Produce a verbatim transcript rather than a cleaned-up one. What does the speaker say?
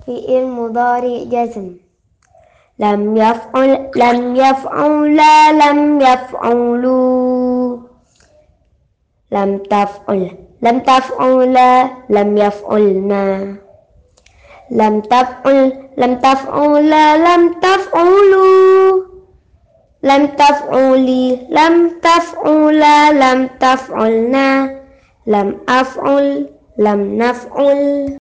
فعل مضارع جزم. لم يفعل لم يفعلا لم يفعلوا. لم تفعل لم تفعلا لم يفعلنا. لم تفعل لم تفعلا لم تفعلوا. لم تفعلي لم تفعلا لم تفعلنا. لم أفعل لم نفعل.